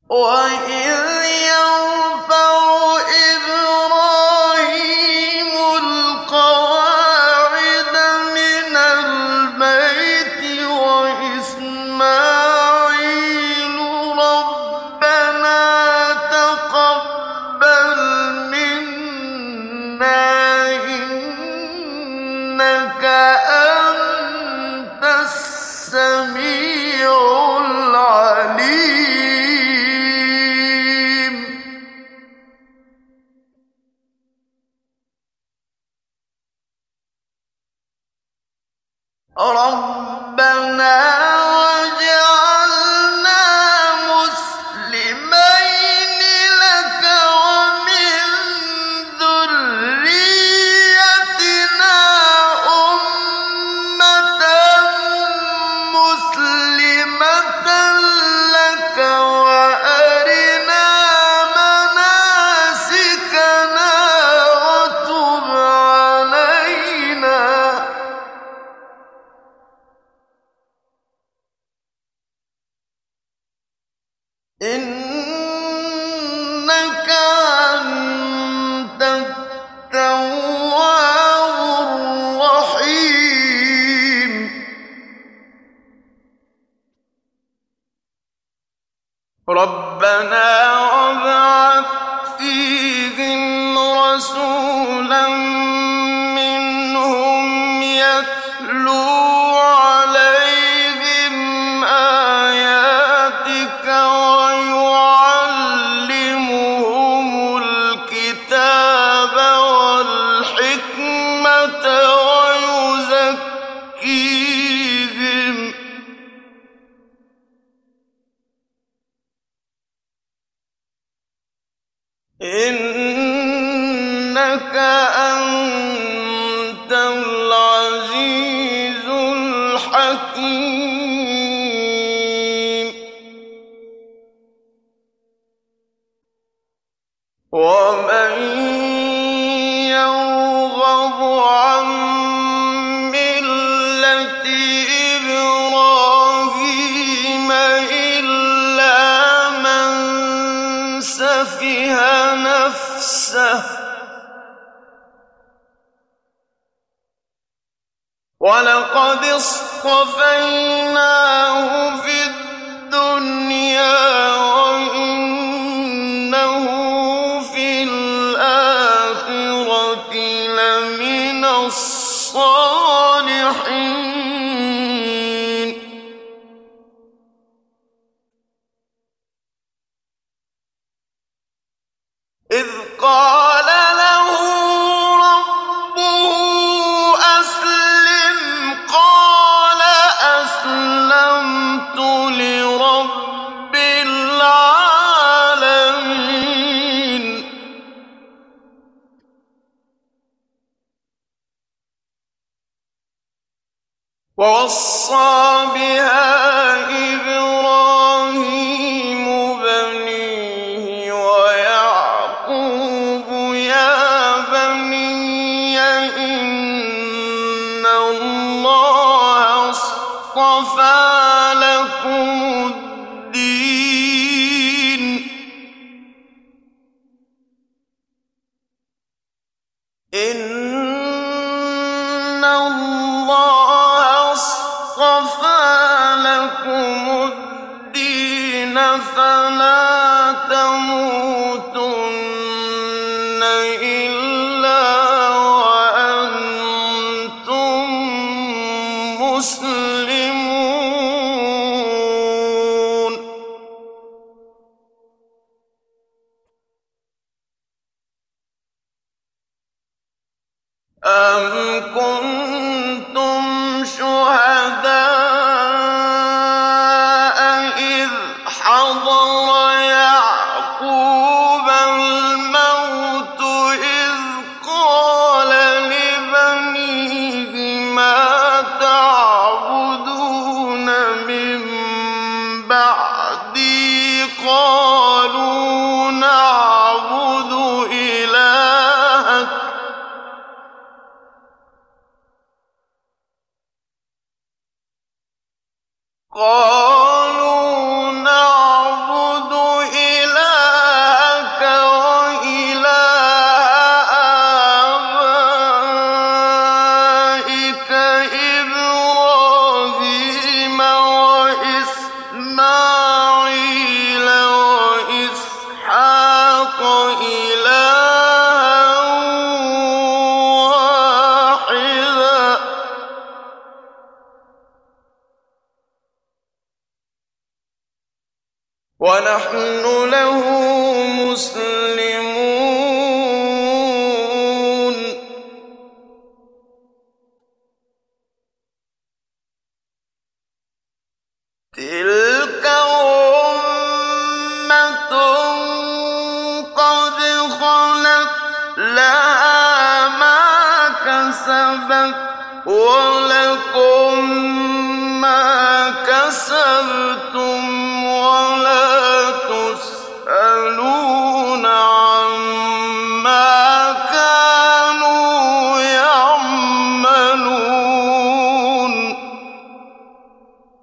وَإِذْ يَرْفَعُ إِبْرَاهِيمُ الْقَوَاعِدَ مِنَ الْبَيْتِ وَإِسْمَاعِيلُ رَبَّنَا تَقَبَّلْ مِنَّا إِنَّكَ أَنتَ السَّمِيعُ الْعَلِيمُ رَبَّنَا وَاجْعَلْنَا مُسْلِمَيْنِ لَكَ وَمِن ذُرِّيَّتِنَا أُمَّةً مُّسْلِمَةً لَّكَ وَأَرِنَا مَنَاسِكَنَا وَتُبْ عَلَيْنَا إِنَّكَ أَنتَ التَّوَّابُ الرَّحِيمُ رَبَّنَا وَابْعَثْ فِيهِمْ رَسُولًا مِّنْهُمْ يَتْلُو عَلَيْهِمْ آيَاتِكَ وَيُعَلِّمُهُمُ الْكِتَابَ وَالْحِكْمَةَ وَيُزَكِّيهِمْ ۚ إِنَّكَ أَنتَ الْعَزِيزُ الْحَكِيمُ وَمَن يَرْغَبُ عَن مِّلَّةِ إِبْرَاهِيمَ إِلَّا مَن سَفِهَ نَفْسَهُ وَلَقَدِ اصْطَفَيْنَاهُ فِي الدُّنْيَا وَإِنَّهُ فِي الْآخِرَةِ لَمِنَ الصَّالِحِينَ إِذْ قَالَ لَهُ رَبُّهُ أَسْلِمْ قَالَ أَسْلَمْتُ لِرَبِّ الْعَالَمِينَ وَوَصَّىٰ بِهَا إِبْرَاهِيمُ بَنِيهِ وَيَعْقُوبُ يَا بَنِيَّ إِنَّ اللَّهَ اصْطَفَىٰ لَكُمُ الدِّينَ فَلَا تَمُوتُنَّ إِلَّا وَأَنتُم مُّسْلِمُونَ أَمْ كُنتُمْ شُهَدَاءَ إِذْ حَضَرَ يَعْقُوبَ الْمَوْتُ إِذْ قَالَ لِبَنِيهِ مَا تَعْبُدُونَ مِن بَعْدِي قَالُوا نَعْبُدُ إِلَٰهَكَ ونحن له مسلمون. تلك أمة قد خلت لها ما كسبت ولكم ما كسبتم